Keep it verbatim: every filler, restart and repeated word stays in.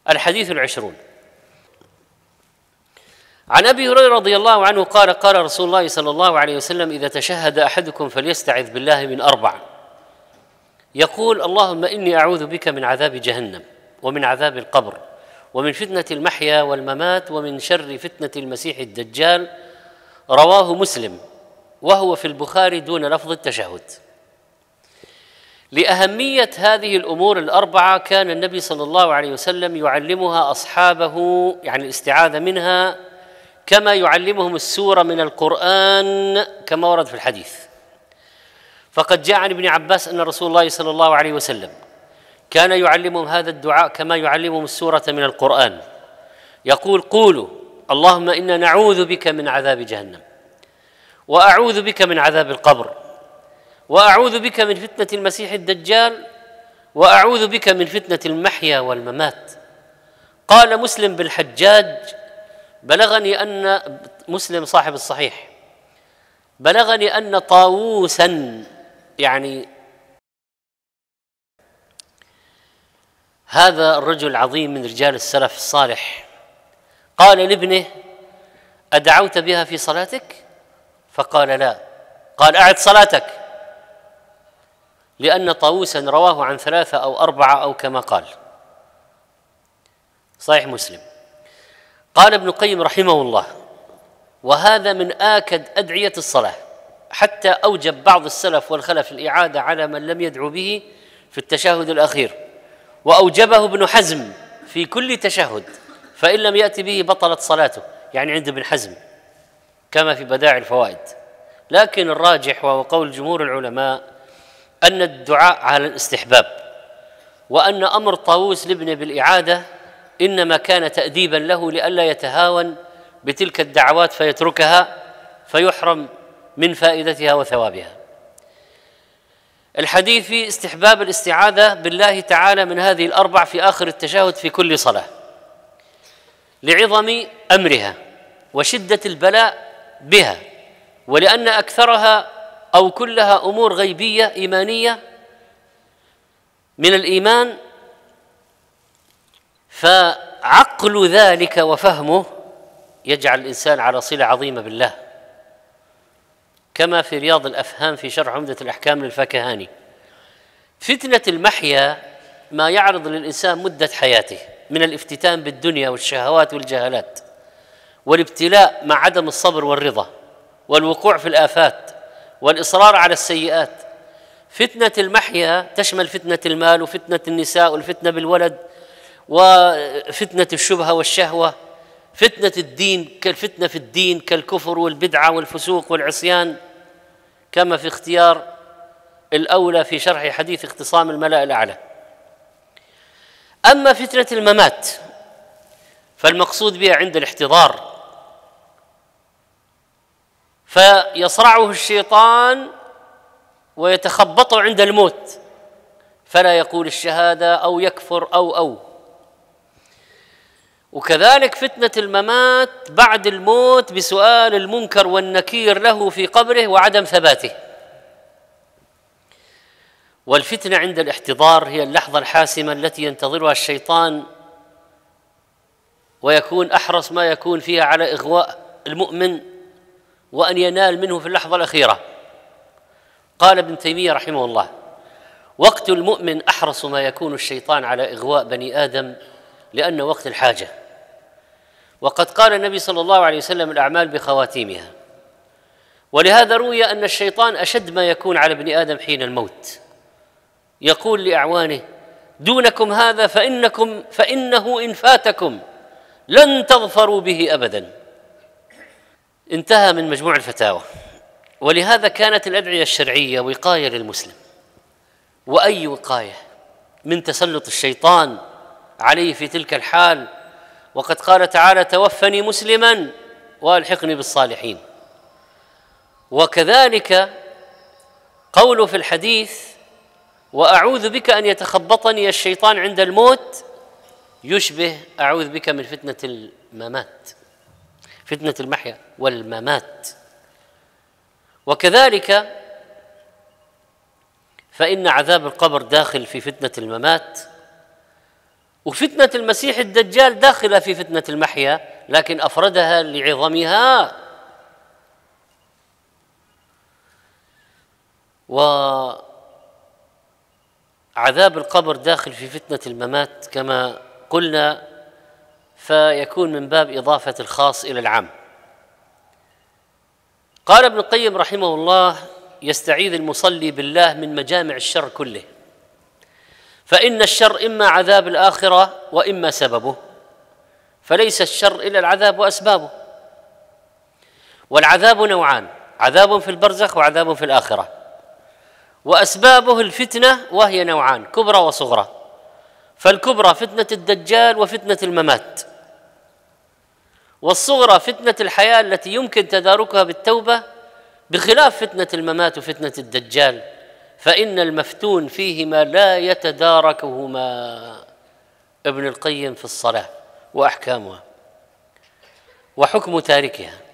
الحديث العشرون. عن أبي هريرة رضي الله عنه قال قال رسول الله صلى الله عليه وسلم: إذا تشهد أحدكم فليستعذ بالله من أربع، يقول: اللهم إني أعوذ بك من عذاب جهنم ومن عذاب القبر ومن فتنة المحيا والممات ومن شر فتنة المسيح الدجال. رواه مسلم، وهو في البخاري دون لفظ التشهد. لأهمية هذه الأمور الأربعة كان النبي صلى الله عليه وسلم يعلمها أصحابه، يعني الاستعاذة منها، كما يعلمهم السورة من القرآن كما ورد في الحديث. فقد جاء عن ابن عباس أن رسول الله صلى الله عليه وسلم كان يعلمهم هذا الدعاء كما يعلمهم السورة من القرآن، يقول: قولوا اللهم إنا نعوذ بك من عذاب جهنم، وأعوذ بك من عذاب القبر، وأعوذ بك من فتنة المسيح الدجال، وأعوذ بك من فتنة المحيا والممات. قال مسلم بالحجاج: بلغني أن مسلم صاحب الصحيح بلغني أن طاووسا، يعني هذا الرجل العظيم من رجال السلف الصالح، قال لابنه: أدعوت بها في صلاتك؟ فقال: لا. قال: أعد صلاتك، لأن طاووسا رواه عن ثلاثة أو أربعة أو كما قال. صحيح مسلم. قال ابن القيم رحمه الله: وهذا من آكد أدعية الصلاة، حتى أوجب بعض السلف والخلف الإعادة على من لم يدعو به في التشهد الأخير، وأوجبه ابن حزم في كل تشهد، فإن لم يأتي به بطلت صلاته، يعني عند ابن حزم كما في بدائع الفوائد. لكن الراجح وهو قول جمهور العلماء أن الدعاء على الاستحباب، وأن أمر طاووس لابنه بالإعادة إنما كان تأديبا له لئلا يتهاون بتلك الدعوات فيتركها فيحرم من فائدتها وثوابها. الحديث في استحباب الاستعاذة بالله تعالى من هذه الأربع في آخر التشهد في كل صلاة، لعظم أمرها وشدة البلاء بها، ولأن أكثرها أو كلها أمور غيبية إيمانية من الإيمان، فعقل ذلك وفهمه يجعل الإنسان على صلة عظيمة بالله، كما في رياض الأفهام في شرح عمدة الأحكام للفكهاني. فتنة المحيا ما يعرض للإنسان مدة حياته من الافتتان بالدنيا والشهوات والجهالات، والابتلاء مع عدم الصبر والرضا والوقوع في الآفات والإصرار على السيئات. فتنة المحيا تشمل فتنة المال وفتنة النساء والفتنة بالولد وفتنة الشبهة والشهوة، فتنة الدين كالفتنة في الدين كالكفر والبدعة والفسوق والعصيان، كما في اختيار الأولى في شرح حديث اختصام الملأ الأعلى. أما فتنة الممات فالمقصود بها عند الاحتضار، فيصرعه الشيطان ويتخبطه عند الموت فلا يقول الشهادة أو يكفر أو أو وكذلك فتنة الممات بعد الموت بسؤال المنكر والنكير له في قبره وعدم ثباته. والفتنة عند الاحتضار هي اللحظة الحاسمة التي ينتظرها الشيطان، ويكون أحرص ما يكون فيها على إغواء المؤمن وأن ينال منه في اللحظة الأخيرة. قال ابن تيمية رحمه الله: وقت المؤمن أحرص ما يكون الشيطان على إغواء بني آدم، لأنه وقت الحاجة. وقد قال النبي صلى الله عليه وسلم: الأعمال بخواتيمها. ولهذا روي أن الشيطان أشد ما يكون على ابن آدم حين الموت، يقول لأعوانه: دونكم هذا فإنكم فإنه إن فاتكم لن تظفروا به أبدا. انتهى من مجموع الفتاوى. ولهذا كانت الأدعية الشرعية وقاية للمسلم، وأي وقاية من تسلط الشيطان عليه في تلك الحال. وقد قال تعالى: توفني مسلما والحقني بالصالحين. وكذلك قوله في الحديث: وأعوذ بك أن يتخبطني الشيطان عند الموت، يشبه أعوذ بك من فتنة الممات، فتنة المحيا والممات. وكذلك فإن عذاب القبر داخل في فتنة الممات، وفتنة المسيح الدجال داخلة في فتنة المحيا، لكن أفردها لعظمها. وعذاب القبر داخل في فتنة الممات كما قلنا، فيكون من باب إضافة الخاص إلى العام. قال ابن القيم رحمه الله: يستعيذ المصلي بالله من مجامع الشر كله، فإن الشر إما عذاب الآخرة وإما سببه، فليس الشر إلا العذاب وأسبابه. والعذاب نوعان: عذاب في البرزخ وعذاب في الآخرة، وأسبابه الفتنة وهي نوعان: كبرى وصغرى. فالكبرى فتنة الدجال وفتنة الممات، والصغرى فتنة الحياة التي يمكن تداركها بالتوبة، بخلاف فتنة الممات وفتنة الدجال، فإن المفتون فيهما لا يتداركهما. ابن القيم في الصلاة وأحكامها وحكم تاركها.